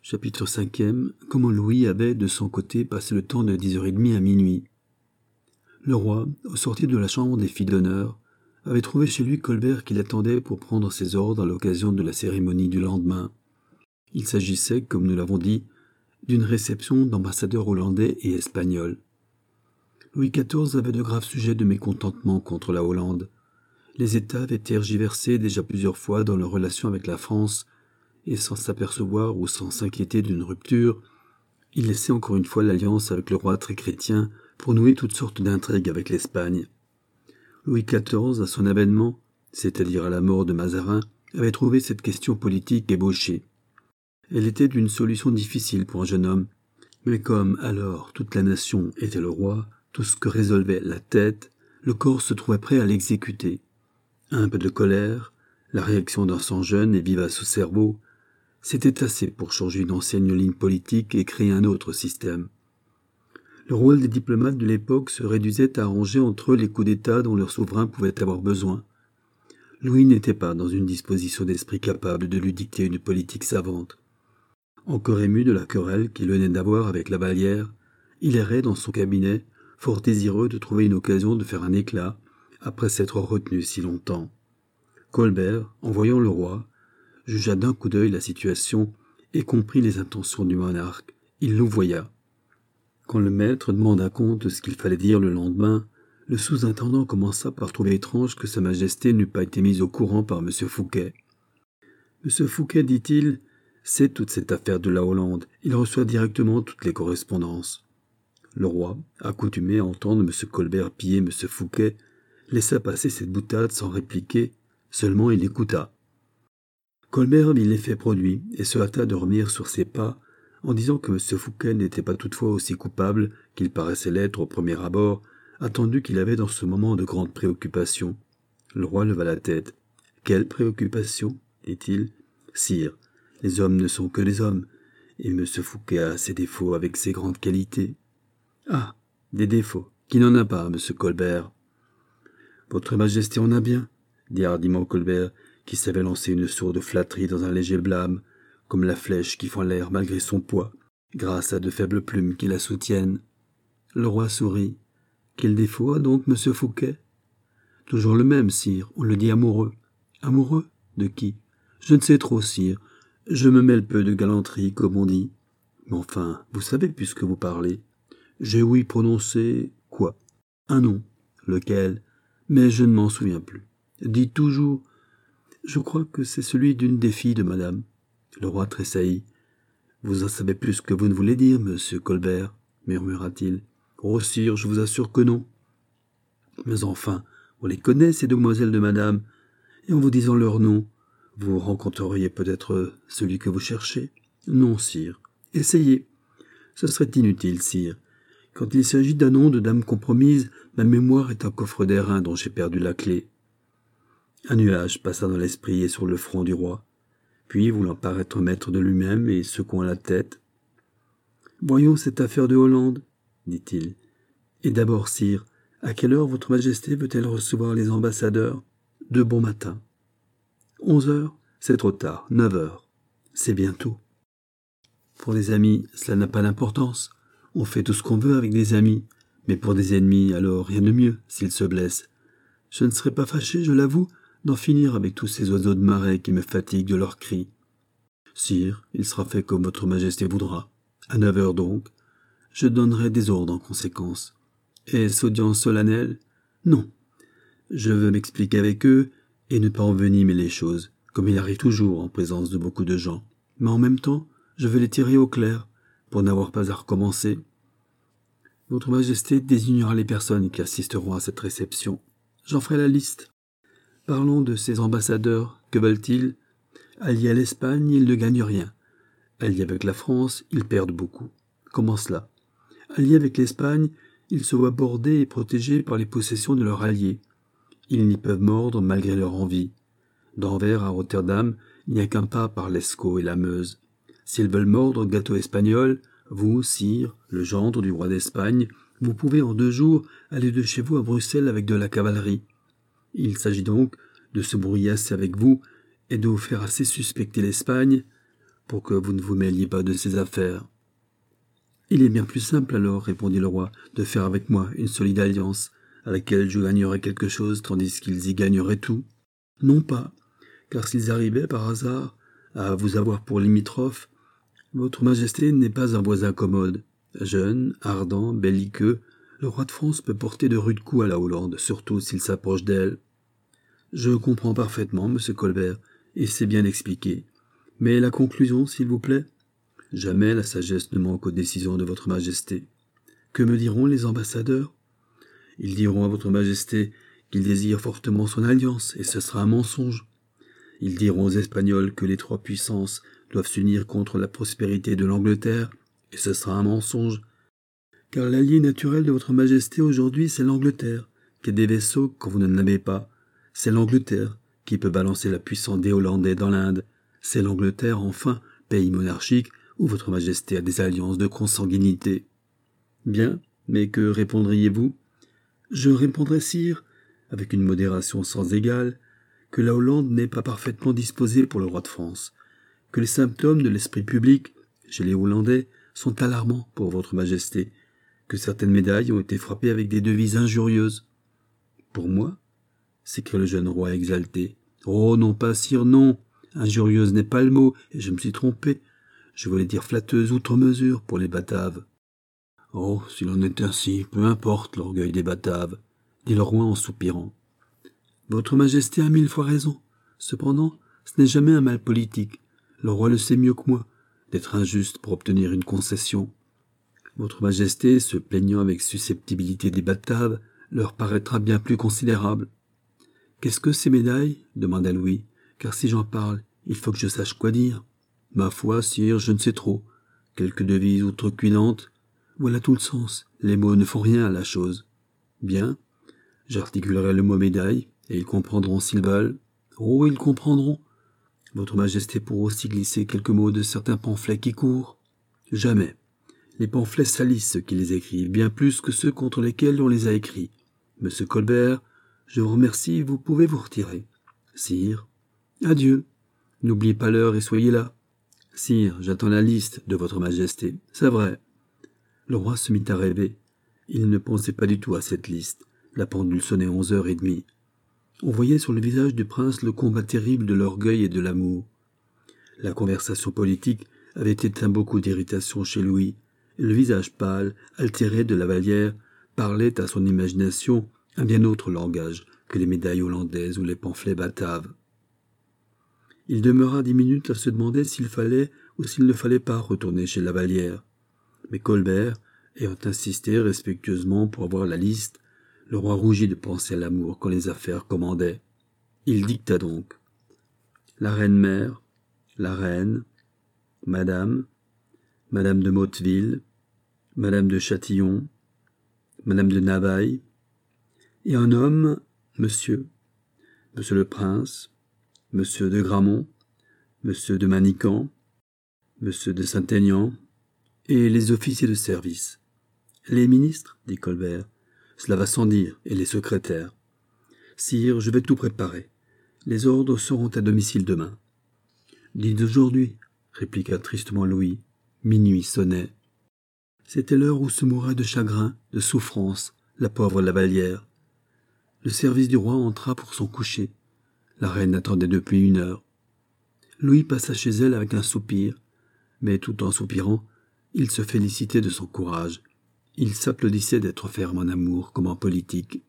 Chapitre 5e. Comment Louis avait, de son côté, passé le temps de 10h30 à minuit. Le roi, au sortir de la chambre des filles d'honneur, avait trouvé chez lui Colbert qui l'attendait pour prendre ses ordres à l'occasion de la cérémonie du lendemain. Il s'agissait, comme nous l'avons dit, d'une réception d'ambassadeurs hollandais et espagnols. Louis XIV avait de graves sujets de mécontentement contre la Hollande. Les États avaient tergiversé déjà plusieurs fois dans leurs relations avec la France, et sans s'apercevoir ou sans s'inquiéter d'une rupture, il laissait encore une fois l'alliance avec le roi très chrétien pour nouer toutes sortes d'intrigues avec l'Espagne. Louis XIV, à son avènement, c'est-à-dire à la mort de Mazarin, avait trouvé cette question politique ébauchée. Elle était d'une solution difficile pour un jeune homme, mais comme alors toute la nation était le roi, tout ce que résolvait la tête, le corps se trouvait prêt à l'exécuter. Un peu de colère, la réaction d'un sang jeune et vivace cerveau, c'était assez pour changer une ancienne ligne politique et créer un autre système. Le rôle des diplomates de l'époque se réduisait à arranger entre eux les coups d'État dont leur souverain pouvait avoir besoin. Louis n'était pas dans une disposition d'esprit capable de lui dicter une politique savante. Encore ému de la querelle qu'il venait d'avoir avec la Vallière, il errait dans son cabinet, fort désireux de trouver une occasion de faire un éclat, après s'être retenu si longtemps. Colbert, en voyant le roi, jugea d'un coup d'œil la situation et comprit les intentions du monarque. Il louvoya. Quand le maître demanda compte de ce qu'il fallait dire le lendemain, le sous-intendant commença par trouver étrange que Sa Majesté n'eût pas été mise au courant par M. Fouquet. « M. Fouquet, dit-il, sait toute cette affaire de la Hollande. Il reçoit directement toutes les correspondances. » Le roi, accoutumé à entendre M. Colbert piller M. Fouquet, laissa passer cette boutade sans répliquer, seulement il écouta. Colbert vit l'effet produit et se hâta de revenir sur ses pas en disant que M. Fouquet n'était pas toutefois aussi coupable qu'il paraissait l'être au premier abord, attendu qu'il avait dans ce moment de grandes préoccupations. Le roi leva la tête. « Quelle préoccupation ?» dit-il. « Sire, les hommes ne sont que des hommes, et M. Fouquet a ses défauts avec ses grandes qualités. »« Ah, des défauts. Qui n'en a pas, M. Colbert ?»« Votre Majesté en a bien, » dit hardiment Colbert, qui savait lancer une sourde flatterie dans un léger blâme, comme la flèche qui fend l'air malgré son poids, grâce à de faibles plumes qui la soutiennent. Le roi sourit. « Quel défaut a donc M. Fouquet ?»« Toujours le même, sire, on le dit amoureux. »« Amoureux ? De qui ? » ?»« Je ne sais trop, sire. Je me mêle peu de galanterie, comme on dit. Mais enfin, vous savez puisque vous parlez. J'ai ouï prononcer... quoi ? Un nom. Lequel ? Mais je ne m'en souviens plus. Dites toujours... Je crois que c'est celui d'une des filles de madame. Le roi tressaillit. « Vous en savez plus que vous ne voulez dire, monsieur Colbert, » murmura-t-il. « Oh, sire, je vous assure que non. Mais enfin, on les connaît, ces demoiselles de madame, et en vous disant leur nom, vous rencontreriez peut-être celui que vous cherchez. Non, sire. Essayez. Ce serait inutile, sire. Quand il s'agit d'un nom de dame compromise, ma mémoire est un coffre d'airain dont j'ai perdu la clé. » Un nuage passa dans l'esprit et sur le front du roi. Puis, voulant paraître maître de lui-même et secouant la tête, « Voyons cette affaire de Hollande, » dit-il. « Et d'abord, sire, à quelle heure votre Majesté veut-elle recevoir les ambassadeurs ? De bon matin. 11 heures ? C'est trop tard. 9 heures. C'est bientôt. Pour des amis, cela n'a pas d'importance. On fait tout ce qu'on veut avec des amis. Mais pour des ennemis, alors rien de mieux, s'ils se blessent. Je ne serais pas fâché, je l'avoue, d'en finir avec tous ces oiseaux de marais qui me fatiguent de leurs cris. Sire, il sera fait comme votre Majesté voudra. À 9 heures donc. Je donnerai des ordres en conséquence. Est-ce audience solennelle ? Non. Je veux m'expliquer avec eux et ne pas envenimer les choses, comme il arrive toujours en présence de beaucoup de gens. Mais en même temps, je veux les tirer au clair, pour n'avoir pas à recommencer. Votre Majesté désignera les personnes qui assisteront à cette réception. J'en ferai la liste. Parlons de ces ambassadeurs. Que veulent-ils ? Alliés à l'Espagne, ils ne gagnent rien. Alliés avec la France, ils perdent beaucoup. Comment cela ? Alliés avec l'Espagne, ils se voient bordés et protégés par les possessions de leurs alliés. Ils n'y peuvent mordre malgré leur envie. D'Anvers à Rotterdam, il n'y a qu'un pas par l'Escaut et la Meuse. S'ils veulent mordre gâteau espagnol, vous, sire, le gendre du roi d'Espagne, vous pouvez en 2 jours aller de chez vous à Bruxelles avec de la cavalerie. Il s'agit donc de se brouiller assez avec vous et de vous faire assez suspecter l'Espagne pour que vous ne vous mêliez pas de ses affaires. Il est bien plus simple alors, répondit le roi, de faire avec moi une solide alliance, à laquelle je gagnerais quelque chose, tandis qu'ils y gagneraient tout. Non pas, car s'ils arrivaient par hasard à vous avoir pour limitrophe, votre majesté n'est pas un voisin commode. Jeune, ardent, belliqueux, le roi de France peut porter de rudes coups à la Hollande, surtout s'il s'approche d'elle. Je comprends parfaitement, monsieur Colbert, et c'est bien expliqué. Mais la conclusion, s'il vous plaît? Jamais la sagesse ne manque aux décisions de votre majesté. Que me diront les ambassadeurs? Ils diront à votre majesté qu'ils désirent fortement son alliance, et ce sera un mensonge. Ils diront aux Espagnols que les trois puissances doivent s'unir contre la prospérité de l'Angleterre, et ce sera un mensonge. Car l'allié naturel de votre majesté aujourd'hui, c'est l'Angleterre, qui a des vaisseaux quand vous n'en avez pas. C'est l'Angleterre qui peut balancer la puissance des Hollandais dans l'Inde. C'est l'Angleterre, enfin, pays monarchique, où votre majesté a des alliances de consanguinité. Bien, mais que répondriez-vous? Je répondrai, sire, avec une modération sans égale, que la Hollande n'est pas parfaitement disposée pour le roi de France, que les symptômes de l'esprit public, chez les Hollandais, sont alarmants pour votre majesté, que certaines médailles ont été frappées avec des devises injurieuses. Pour moi? S'écria le jeune roi exalté. Oh non pas, sire, non. Injurieuse n'est pas le mot, et je me suis trompé. Je voulais dire flatteuse outre mesure pour les Bataves. Oh, s'il en est ainsi, peu importe l'orgueil des Bataves, dit le roi en soupirant. Votre majesté a 1000 fois raison. Cependant, ce n'est jamais un mal politique. Le roi le sait mieux que moi, d'être injuste pour obtenir une concession. Votre majesté, se plaignant avec susceptibilité des Bataves, leur paraîtra bien plus considérable. Qu'est-ce que ces médailles? Demanda Louis, car si j'en parle, il faut que je sache quoi dire. Ma foi, sire, je ne sais trop. Quelques devises outrecuidantes. Voilà tout le sens. Les mots ne font rien à la chose. Bien. J'articulerai le mot médaille, et ils comprendront s'ils veulent. Oh, ils comprendront. Votre majesté pourra aussi glisser quelques mots de certains pamphlets qui courent. Jamais. Les pamphlets salissent ceux qui les écrivent, bien plus que ceux contre lesquels on les a écrits. Monsieur Colbert, je vous remercie, vous pouvez vous retirer. Sire. Adieu. N'oubliez pas l'heure et soyez là. Sire, j'attends la liste de votre majesté. C'est vrai. Le roi se mit à rêver. Il ne pensait pas du tout à cette liste. La pendule sonnait 11h30. On voyait sur le visage du prince le combat terrible de l'orgueil et de l'amour. La conversation politique avait éteint beaucoup d'irritation chez Louis, et le visage pâle, altéré de la Vallière, parlait à son imagination un bien autre langage que les médailles hollandaises ou les pamphlets bataves. Il demeura 10 minutes à se demander s'il fallait ou s'il ne fallait pas retourner chez la Vallière. Mais Colbert, ayant insisté respectueusement pour avoir la liste, le roi rougit de penser à l'amour quand les affaires commandaient. Il dicta donc. La reine-mère, la reine, madame, madame de Motteville, madame de Châtillon, madame de Navailles, et un homme, monsieur le prince, monsieur de Gramont, monsieur de Manicamp, monsieur de Saint-Aignan, et les officiers de service. Les ministres, dit Colbert, cela va sans dire, et les secrétaires. Sire, je vais tout préparer. Les ordres seront à domicile demain. Dites aujourd'hui, répliqua tristement Louis. Minuit sonnait. C'était l'heure où se mourait de chagrin, de souffrance, la pauvre Lavallière. Le service du roi entra pour son coucher. La reine attendait depuis 1 heure. Louis passa chez elle avec un soupir, mais tout en soupirant, il se félicitait de son courage. Il s'applaudissait d'être ferme en amour comme en politique.